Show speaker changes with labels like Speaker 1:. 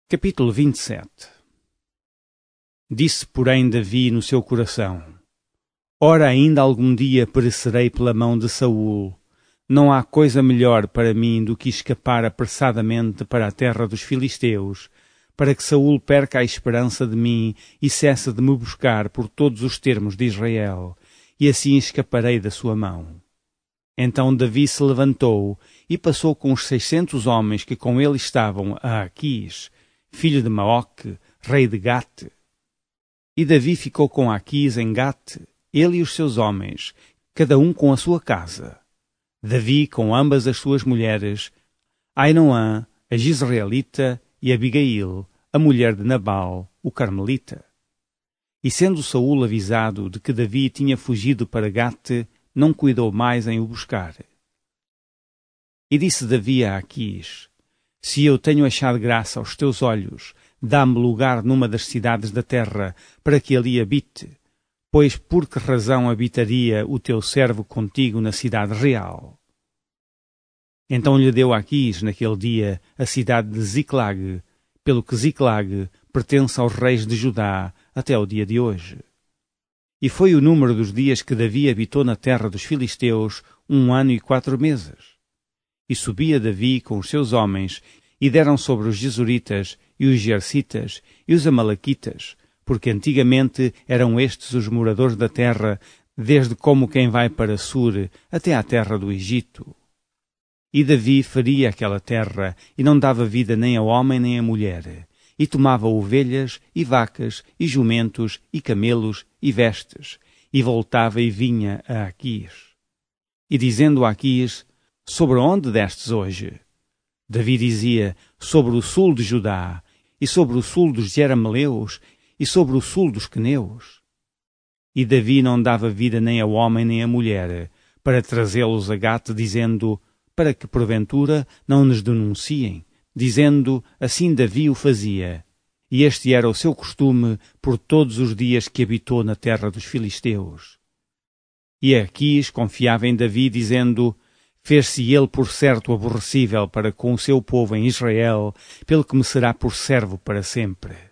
Speaker 1: Capítulo 27. Disse, porém, Davi no seu coração: Ora, ainda algum dia perecerei pela mão de Saul. Não há coisa melhor para mim do que escapar apressadamente para a terra dos filisteus, para que Saul perca a esperança de mim e cesse de me buscar por todos os termos de Israel, e assim escaparei da sua mão. Então Davi se levantou e passou com os 600 homens que com ele estavam a Aquis, filho de Maoque, rei de Gate. E Davi ficou com Aquis em Gate, ele e os seus homens, cada um com a sua casa. Davi com ambas as suas mulheres, Ainoã, a Jezreelita, e Abigail, a mulher de Nabal, o Carmelita. E sendo Saul avisado de que Davi tinha fugido para Gate, não cuidou mais em o buscar. E disse Davi a Aquis: Se eu tenho achado graça aos teus olhos, dá-me lugar numa das cidades da terra, para que ali habite, pois por que razão habitaria o teu servo contigo na cidade real? Então lhe deu Aquis naquele dia a cidade de Ziclag, pelo que Ziclag pertence aos reis de Judá até o dia de hoje. E foi o número dos dias que Davi habitou na terra dos filisteus 1 ano e 4 meses. E subia Davi com os seus homens, e deram sobre os Gesuritas, e os Gersitas, e os Amalequitas, porque antigamente eram estes os moradores da terra, desde como quem vai para Sur até à terra do Egito. E Davi feria aquela terra, e não dava vida nem ao homem nem à mulher, e tomava ovelhas, e vacas, e jumentos, e camelos, e vestes, e voltava e vinha a Aquis. E dizendo a Aquis: Sobre onde destes hoje? Davi dizia: Sobre o sul de Judá, e sobre o sul dos Jerameleus, e sobre o sul dos Queneus. E Davi não dava vida nem ao homem nem à mulher, para trazê-los a Gate, dizendo: Para que porventura não nos denunciem, dizendo: Assim Davi o fazia. E este era o seu costume por todos os dias que habitou na terra dos filisteus. E Aquis confiava em Davi, dizendo: Fez-se ele por certo aborrecível para com o seu povo em Israel, pelo que me será por servo para sempre.